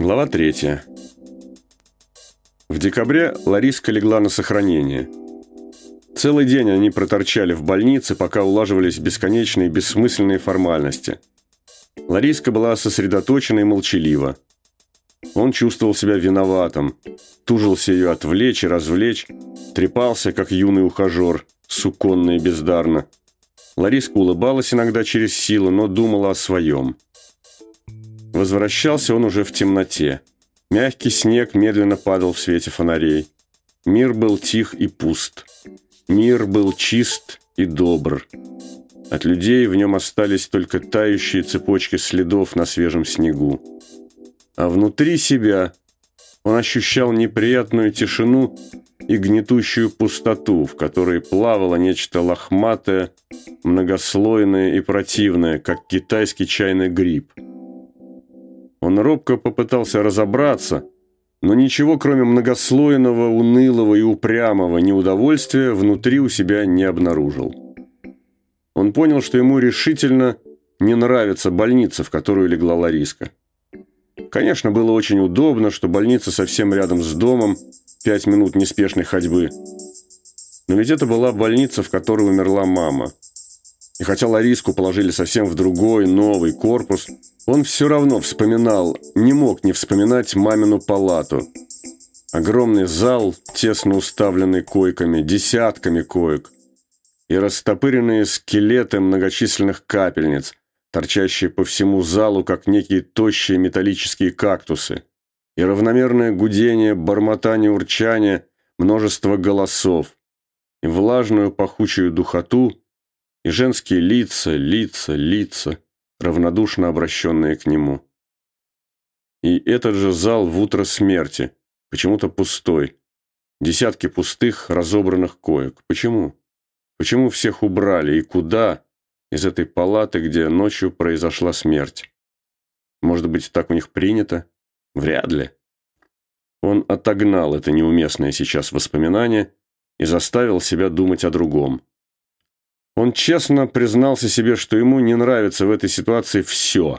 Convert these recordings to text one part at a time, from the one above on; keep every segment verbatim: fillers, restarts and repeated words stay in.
Глава третья. В декабре Лариска легла на сохранение. Целый день они проторчали в больнице, пока улаживались бесконечные бессмысленные формальности. Лариска была сосредоточена и молчалива. Он чувствовал себя виноватым, тужился ее отвлечь и развлечь, трепался, как юный ухажер, суконно и бездарно. Лариска улыбалась иногда через силу, но думала о своем. Возвращался он уже в темноте. Мягкий снег медленно падал в свете фонарей. Мир был тих и пуст. Мир был чист и добр. От людей в нем остались только тающие цепочки следов на свежем снегу. А внутри себя он ощущал неприятную тишину и гнетущую пустоту, в которой плавало нечто лохматое, многослойное и противное, как китайский чайный гриб. Он робко попытался разобраться, но ничего, кроме многослойного, унылого и упрямого неудовольствия, внутри у себя не обнаружил. Он понял, что ему решительно не нравится больница, в которую легла Лариска. Конечно, было очень удобно, что больница совсем рядом с домом, пять минут неспешной ходьбы. Но ведь это была больница, в которой умерла мама. И хотя Лариску положили совсем в другой, новый корпус, он все равно вспоминал, не мог не вспоминать мамину палату. Огромный зал, тесно уставленный койками, десятками коек, и растопыренные скелеты многочисленных капельниц, торчащие по всему залу, как некие тощие металлические кактусы, и равномерное гудение, бормотание, урчание, множество голосов, и влажную пахучую духоту, и женские лица, лица, лица, равнодушно обращенные к нему. И этот же зал в утро смерти, почему-то пустой. Десятки пустых, разобранных коек. Почему? Почему всех убрали и куда из этой палаты, где ночью произошла смерть? Может быть, так у них принято? Вряд ли. Он отогнал это неуместное сейчас воспоминание и заставил себя думать о другом. Он честно признался себе, что ему не нравится в этой ситуации все.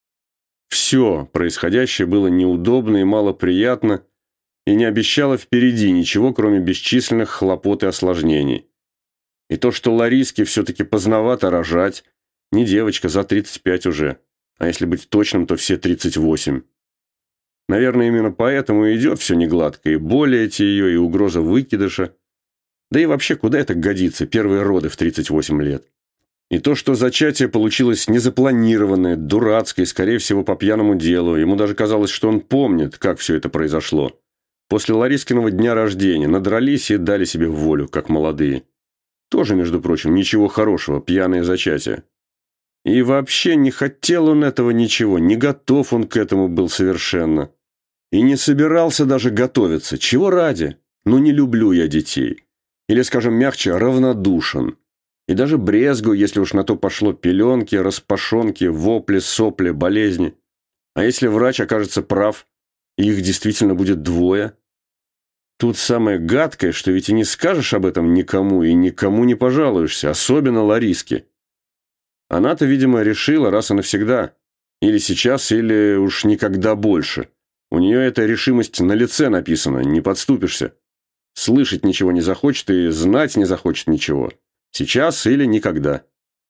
Все происходящее было неудобно и малоприятно и не обещало впереди ничего, кроме бесчисленных хлопот и осложнений. И то, что Лариске все-таки поздновато рожать, не девочка, за тридцать пять уже, а если быть точным, то все тридцать восемь. Наверное, именно поэтому и идет все негладко, и боли эти ее, и угроза выкидыша. Да и вообще, куда это годится, первые роды в тридцать восемь лет? И то, что зачатие получилось незапланированное, дурацкое, скорее всего, по пьяному делу. Ему даже казалось, что он помнит, как все это произошло. После Ларискиного дня рождения надрались и дали себе волю, как молодые. Тоже, между прочим, ничего хорошего, пьяное зачатие. И вообще не хотел он этого ничего, не готов он к этому был совершенно. И не собирался даже готовиться. Чего ради? Ну, не люблю я детей. Или, скажем мягче, равнодушен. И даже брезгую, если уж на то пошло, пеленки, распашонки, вопли, сопли, болезни. А если врач окажется прав, и их действительно будет двое? Тут самое гадкое, что ведь и не скажешь об этом никому, и никому не пожалуешься, особенно Лариске. Она-то, видимо, решила раз и навсегда. Или сейчас, или уж никогда больше. У нее эта решимость на лице написана, не подступишься. Слышать ничего не захочет и знать не захочет ничего. Сейчас или никогда.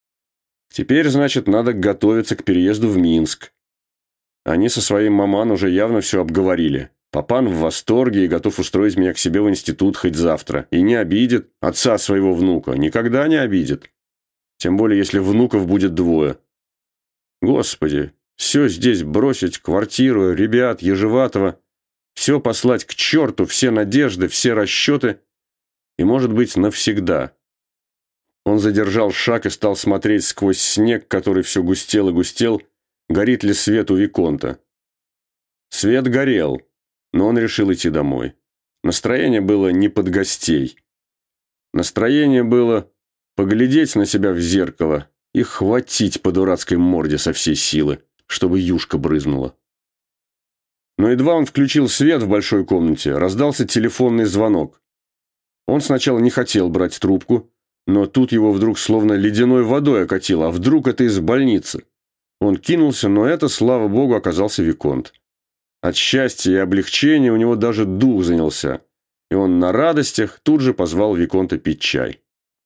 Теперь, значит, надо готовиться к переезду в Минск. Они со своим маман уже явно все обговорили. Папан в восторге и готов устроить меня к себе в институт хоть завтра. И не обидит отца своего внука. Никогда не обидит. Тем более, если внуков будет двое. Господи, все здесь бросить, квартиру, ребят, Ежеватова. Все послать к черту, все надежды, все расчеты. И, может быть, навсегда. Он задержал шаг и стал смотреть сквозь снег, который все густел и густел, горит ли свет у Виконта. Свет горел, но он решил идти домой. Настроение было не под гостей. Настроение было поглядеть на себя в зеркало и хватить по дурацкой морде со всей силы, чтобы юшка брызнула. Но едва он включил свет в большой комнате, раздался телефонный звонок. Он сначала не хотел брать трубку, но тут его вдруг словно ледяной водой окатило, а вдруг это из больницы. Он кинулся, но это, слава богу, оказался Виконт. От счастья и облегчения у него даже дух занялся, и он на радостях тут же позвал виконта пить чай.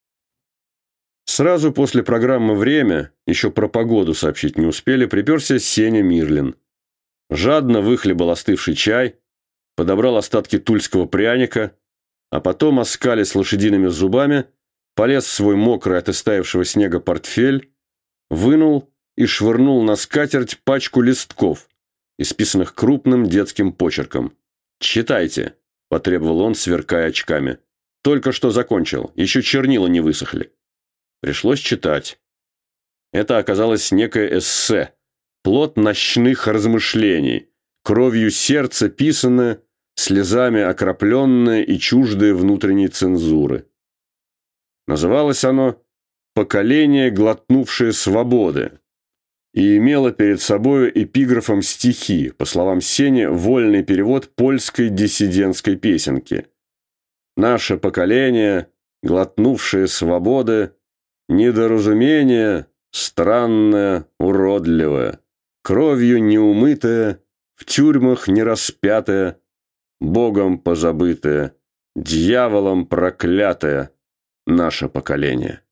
Сразу после программы «Время», еще про погоду сообщить не успели, приперся Сеня Мирлин. Жадно выхлебал остывший чай, подобрал остатки тульского пряника, а потом, оскалясь лошадиными зубами, полез в свой мокрый от истаявшего снега портфель, вынул и швырнул на скатерть пачку листков, исписанных крупным детским почерком. «Читайте», – потребовал он, сверкая очками. «Только что закончил, еще чернила не высохли». Пришлось читать. Это оказалось некое эссе, плод ночных размышлений, кровью сердца писанное, слезами окропленное и чуждое внутренней цензуры. Называлось оно «Поколение, глотнувшее свободы» и имело перед собой эпиграфом стихи, по словам Сени, вольный перевод польской диссидентской песенки. «Наше поколение, глотнувшее свободы, недоразумение, странное, уродливое, кровью неумытое, в тюрьмах не распятое, Богом позабытое, дьяволом проклятое, наше поколение».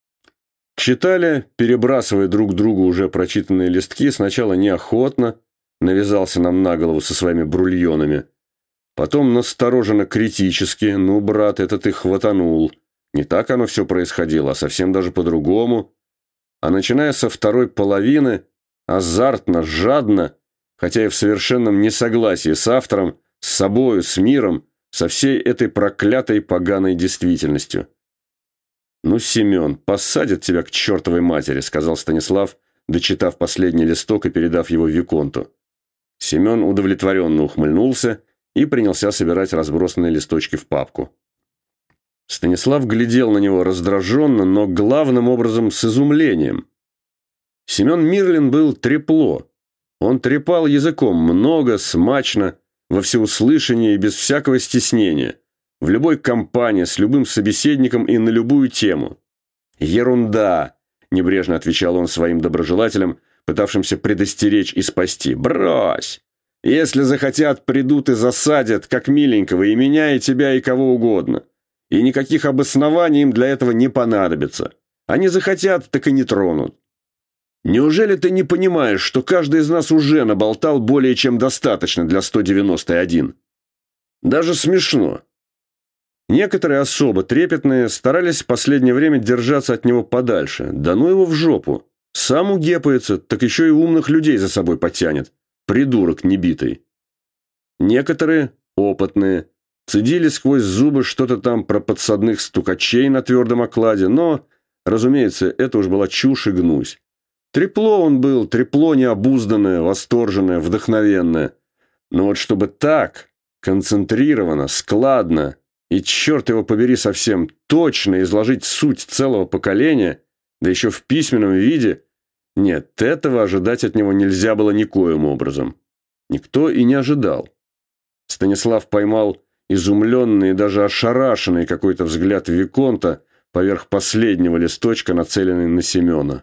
Читали, перебрасывая друг другу уже прочитанные листки, сначала неохотно, навязался нам на голову со своими брульонами, потом настороженно критически: «Ну, брат, это ты хватанул. Не так оно все происходило, а совсем даже по-другому». А начиная со второй половины, азартно, жадно, хотя и в совершенном несогласии с автором, с собою, с миром, со всей этой проклятой поганой действительностью. «Ну, Семен, посадят тебя к чертовой матери», — сказал Станислав, дочитав последний листок и передав его виконту. Семен удовлетворенно ухмыльнулся и принялся собирать разбросанные листочки в папку. Станислав глядел на него раздраженно, но главным образом с изумлением. Семен Мирлин был трепло. Он трепал языком много, смачно, во всеуслышание и без всякого стеснения, в любой компании, с любым собеседником и на любую тему. «Ерунда!» – небрежно отвечал он своим доброжелателям, пытавшимся предостеречь и спасти. «Брось! Если захотят, придут и засадят, как миленького, и меня, и тебя, и кого угодно. И никаких обоснований им для этого не понадобится. Они захотят, так и не тронут. Неужели ты не понимаешь, что каждый из нас уже наболтал более чем достаточно для сто девяносто один? Даже смешно». Некоторые особо трепетные старались в последнее время держаться от него подальше. Да ну его в жопу. Сам угепается, так еще и умных людей за собой потянет. Придурок небитый. Некоторые, опытные, цедили сквозь зубы что-то там про подсадных стукачей на твердом окладе, но, разумеется, это уж была чушь и гнусь. Трепло он был, трепло необузданное, восторженное, вдохновенное. Но вот чтобы так, концентрированно, складно и, черт его побери, совсем точно изложить суть целого поколения, да еще в письменном виде, нет, этого ожидать от него нельзя было никоим образом. Никто и не ожидал. Станислав поймал изумленный и даже ошарашенный какой-то взгляд виконта поверх последнего листочка, нацеленный на Семена.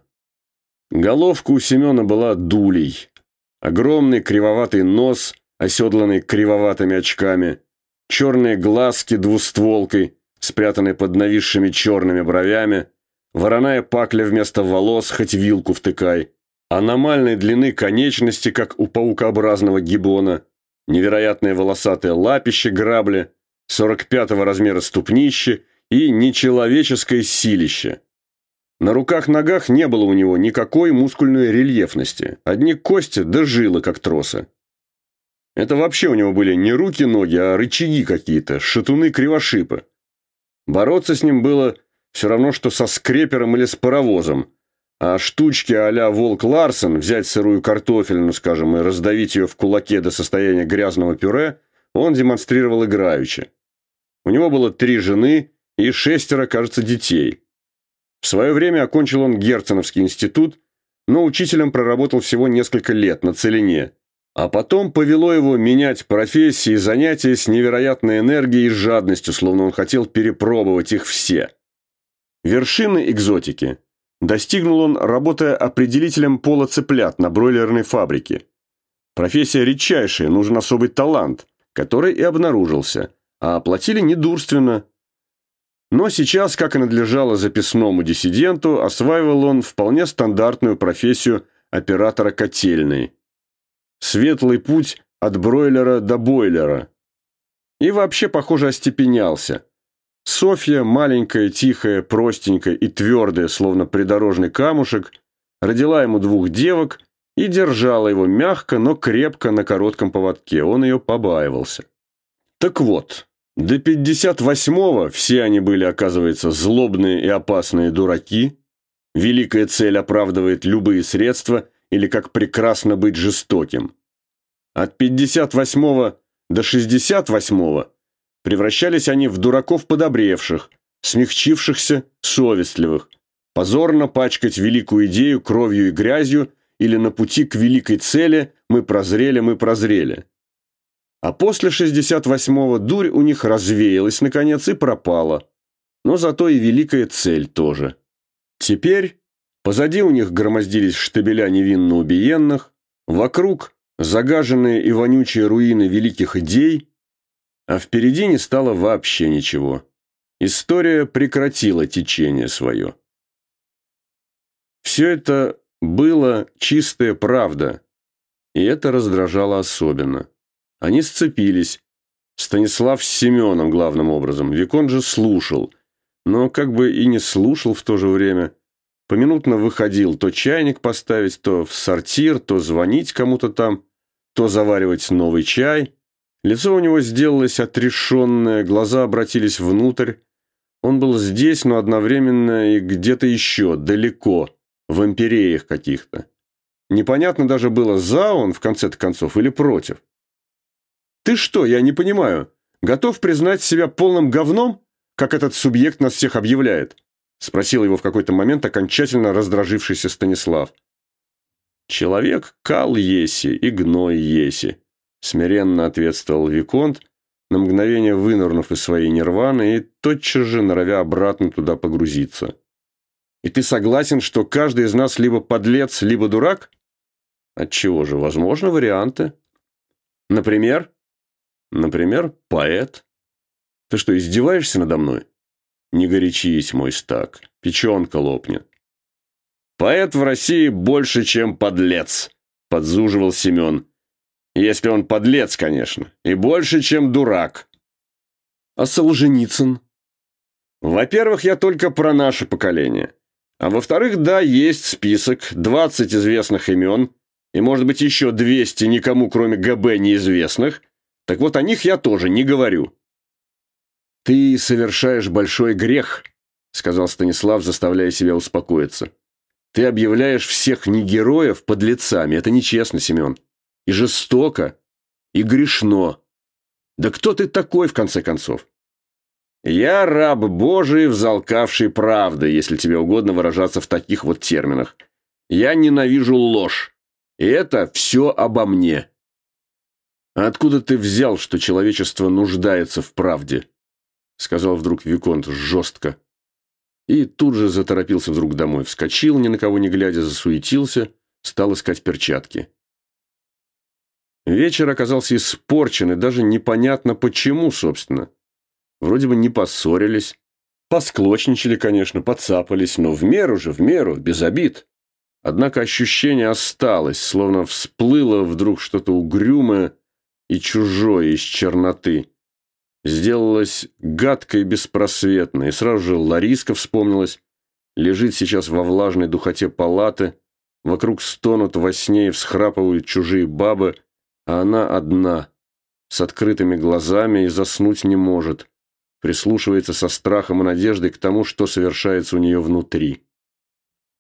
Головка у Семена была дулей. Огромный кривоватый нос, оседланный кривоватыми очками, черные глазки двустволкой, спрятанные под нависшими черными бровями, вороная пакля вместо волос, хоть вилку втыкай, аномальной длины конечности, как у паукообразного гиббона, невероятное волосатое лапище грабли, сорок пятого размера ступнище и нечеловеческое силище. На руках-ногах не было у него никакой мускульной рельефности, одни кости да жилы, как тросы. Это вообще у него были не руки-ноги, а рычаги какие-то, шатуны-кривошипы. Бороться с ним было все равно, что со скрепером или с паровозом, а штучки а-ля Волк Ларсен, взять сырую картофельную, скажем, и раздавить ее в кулаке до состояния грязного пюре, он демонстрировал играючи. У него было три жены и шестеро, кажется, детей. В свое время окончил он Герценовский институт, но учителем проработал всего несколько лет на целине. А потом повело его менять профессии и занятия с невероятной энергией и жадностью, словно он хотел перепробовать их все. Вершины экзотики достигнул он, работая определителем пола цыплят на бройлерной фабрике. Профессия редчайшая, нужен особый талант, который и обнаружился, а платили недурственно. Но сейчас, как и надлежало записному диссиденту, осваивал он вполне стандартную профессию оператора котельной. Светлый путь от бройлера до бойлера. И вообще, похоже, остепенялся. Софья, маленькая, тихая, простенькая и твердая, словно придорожный камушек, родила ему двух девок и держала его мягко, но крепко на коротком поводке. Он ее побаивался. Так вот, до пятьдесят восьмого все они были, оказывается, злобные и опасные дураки. Великая цель оправдывает любые средства, или как прекрасно быть жестоким. От пятьдесят восьмого до шестьдесят восьмого превращались они в дураков подобревших, смягчившихся, совестливых, позорно пачкать великую идею кровью и грязью или на пути к великой цели «мы прозрели, мы прозрели». А после шестьдесят восьмого дурь у них развеялась, наконец, и пропала. Но зато и великая цель тоже. Теперь позади у них громоздились штабеля невинно убиенных, вокруг загаженные и вонючие руины великих идей, а впереди не стало вообще ничего. История прекратила течение свое. Все это было чистая правда, и это раздражало особенно. Они сцепились. Станислав с Семеном главным образом. Виконт же слушал, но как бы и не слушал в то же время. Поминутно выходил то чайник поставить, то в сортир, то звонить кому-то там, то заваривать новый чай. Лицо у него сделалось отрешенное, глаза обратились внутрь. Он был здесь, но одновременно и где-то еще, далеко, в империях каких-то. Непонятно даже было, за он, в конце-то концов, или против. «Ты что, я не понимаю, готов признать себя полным говном, как этот субъект нас всех объявляет?» Спросил его в какой-то момент окончательно раздражившийся Станислав. «Человек кал еси и гной еси», смиренно ответствовал Виконт, на мгновение вынырнув из своей нирваны и тотчас же норовя обратно туда погрузиться. «И ты согласен, что каждый из нас либо подлец, либо дурак? Отчего же, возможно, варианты. Например? Например, поэт. Ты что, издеваешься надо мной? Не горячись, мой стак, печенка лопнет». «Поэт в России больше, чем подлец», – подзуживал Семен. «Если он подлец, конечно, и больше, чем дурак». «А Солженицын?» «Во-первых, я только про наше поколение. А во-вторых, да, есть список, двадцать известных имен, и, может быть, еще двести никому, кроме ГБ, неизвестных. Так вот, о них я тоже не говорю». «Ты совершаешь большой грех», – сказал Станислав, заставляя себя успокоиться. «Ты объявляешь всех не героев подлецами. Это нечестно, Семен. И жестоко, и грешно. Да кто ты такой, в конце концов?» «Я раб Божий, взалкавший правды, если тебе угодно выражаться в таких вот терминах. Я ненавижу ложь. И это все обо мне». «А откуда ты взял, что человечество нуждается в правде?» — сказал вдруг Виконт жестко. И тут же заторопился вдруг домой. Вскочил, ни на кого не глядя, засуетился, стал искать перчатки. Вечер оказался испорчен, и даже непонятно почему, собственно. Вроде бы не поссорились. Посклочничали, конечно, подцапались, но в меру же, в меру, без обид. Однако ощущение осталось, словно всплыло вдруг что-то угрюмое и чужое из черноты. Сделалось гадко и беспросветно, и сразу же Лариска вспомнилась. Лежит сейчас во влажной духоте палаты, вокруг стонут во сне и всхрапывают чужие бабы, а она одна, с открытыми глазами и заснуть не может, прислушивается со страхом и надеждой к тому, что совершается у нее внутри.